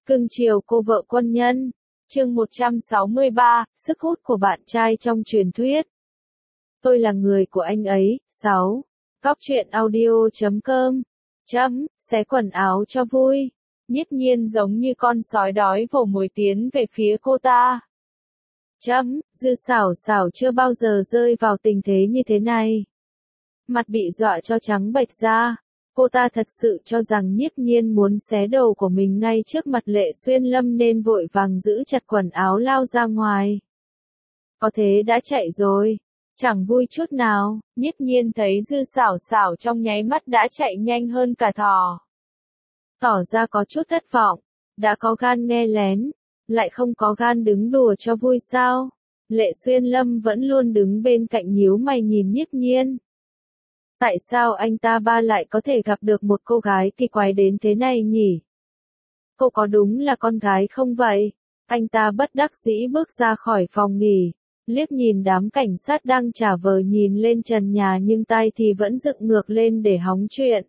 Cưng chiều cô vợ quân nhân. Chương 163, sức hút của bạn trai trong truyền thuyết. Tôi là người của anh ấy. 6. Cóc truyện audio.com. Xé quần áo cho vui. Nhiếp nhiên giống như con sói đói vồ mồi tiến về phía cô ta. Dư xảo xảo chưa bao giờ rơi vào tình thế như thế này. Mặt bị dọa cho trắng bệch ra. Cô ta thật sự cho rằng Nhiếp nhiên muốn xé đầu của mình ngay trước mặt Lệ Xuyên Lâm nên vội vàng giữ chặt quần áo lao ra ngoài. Có thế đã chạy rồi. Chẳng vui chút nào, Nhiếp nhiên thấy Dư xảo xảo trong nháy mắt đã chạy nhanh hơn cả thỏ. Tỏ ra có chút thất vọng, đã có gan nghe lén, lại không có gan đứng đùa cho vui sao. Lệ Xuyên Lâm vẫn luôn đứng bên cạnh nhíu mày nhìn Nhiếp nhiên. Tại sao anh ta lại có thể gặp được một cô gái kỳ quái đến thế này nhỉ? Cô có đúng là con gái không vậy? Anh ta bất đắc dĩ bước ra khỏi phòng nghỉ, liếc nhìn đám cảnh sát đang trả vờ nhìn lên trần nhà nhưng tai thì vẫn dựng ngược lên để hóng chuyện.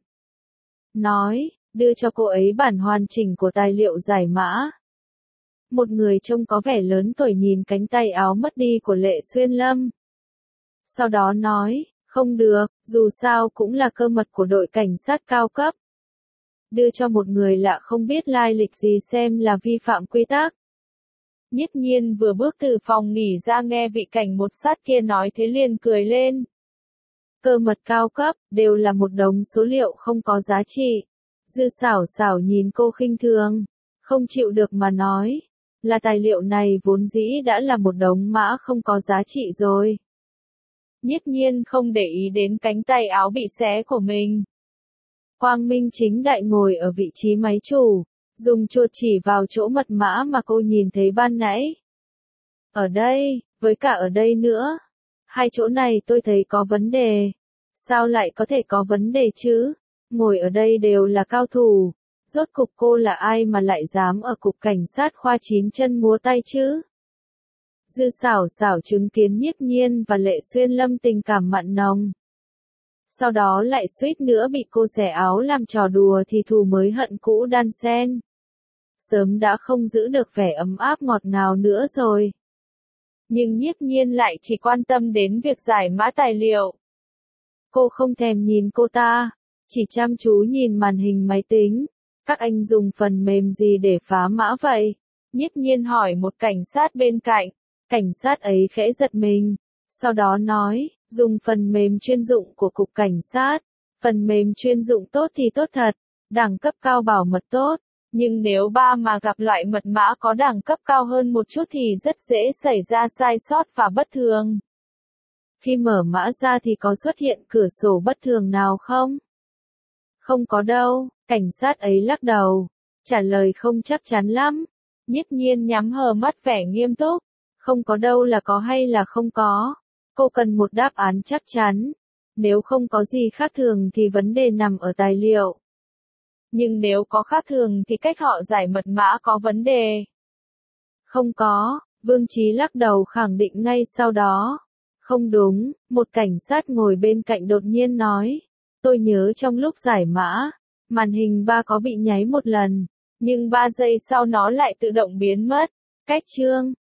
Nói, đưa cho cô ấy bản hoàn chỉnh của tài liệu giải mã. Một người trông có vẻ lớn tuổi nhìn cánh tay áo mất đi của Lệ Xuyên Lâm. Sau đó nói, không được, dù sao cũng là cơ mật của đội cảnh sát cao cấp. Đưa cho một người lạ không biết lai lịch gì xem là vi phạm quy tắc. Nhiếp nhiên vừa bước từ phòng nghỉ ra nghe vị cảnh một sát kia nói thế liền cười lên. Cơ mật cao cấp, đều là một đống số liệu không có giá trị. Dư xảo xảo nhìn cô khinh thường, không chịu được mà nói, là tài liệu này vốn dĩ đã là một đống mã không có giá trị rồi. Nhiếp nhiên không để ý đến cánh tay áo bị xé của mình. Quang Minh chính đại ngồi ở vị trí máy chủ, dùng chuột chỉ vào chỗ mật mã mà cô nhìn thấy ban nãy. Ở đây, với cả ở đây nữa. Hai chỗ này tôi thấy có vấn đề. Sao lại có thể có vấn đề chứ? Ngồi ở đây đều là cao thủ. Rốt cục cô là ai mà lại dám ở cục cảnh sát khoa 9 chân múa tay chứ? Dư xảo xảo chứng kiến Nhiếp nhiên và Lệ Xuyên Lâm tình cảm mặn nồng. Sau đó lại suýt nữa bị cô xẻ áo làm trò đùa thì thù mới hận cũ đan xen. Sớm đã không giữ được vẻ ấm áp ngọt ngào nữa rồi. Nhưng Nhiếp nhiên lại chỉ quan tâm đến việc giải mã tài liệu. Cô không thèm nhìn cô ta, chỉ chăm chú nhìn màn hình máy tính. Các anh dùng phần mềm gì để phá mã vậy? Nhiếp nhiên hỏi một cảnh sát bên cạnh. Cảnh sát ấy khẽ giật mình. Sau đó nói, dùng phần mềm chuyên dụng của cục cảnh sát. Phần mềm chuyên dụng tốt thì tốt thật, đẳng cấp cao bảo mật tốt. Nhưng nếu mà gặp loại mật mã có đẳng cấp cao hơn một chút thì rất dễ xảy ra sai sót và bất thường. Khi mở mã ra thì có xuất hiện cửa sổ bất thường nào không? Không có đâu, cảnh sát ấy lắc đầu, trả lời không chắc chắn lắm. Nhiếp nhiên nhắm hờ mắt vẻ nghiêm túc, không có đâu là có hay là không có. Cô cần một đáp án chắc chắn. Nếu không có gì khác thường thì vấn đề nằm ở tài liệu. Nhưng nếu có khác thường thì cách họ giải mật mã có vấn đề. Không có, Vương Chí lắc đầu khẳng định ngay sau đó. Không đúng, một cảnh sát ngồi bên cạnh đột nhiên nói. Tôi nhớ trong lúc giải mã, màn hình có bị nháy một lần, nhưng 3 giây sau nó lại tự động biến mất. Cách chương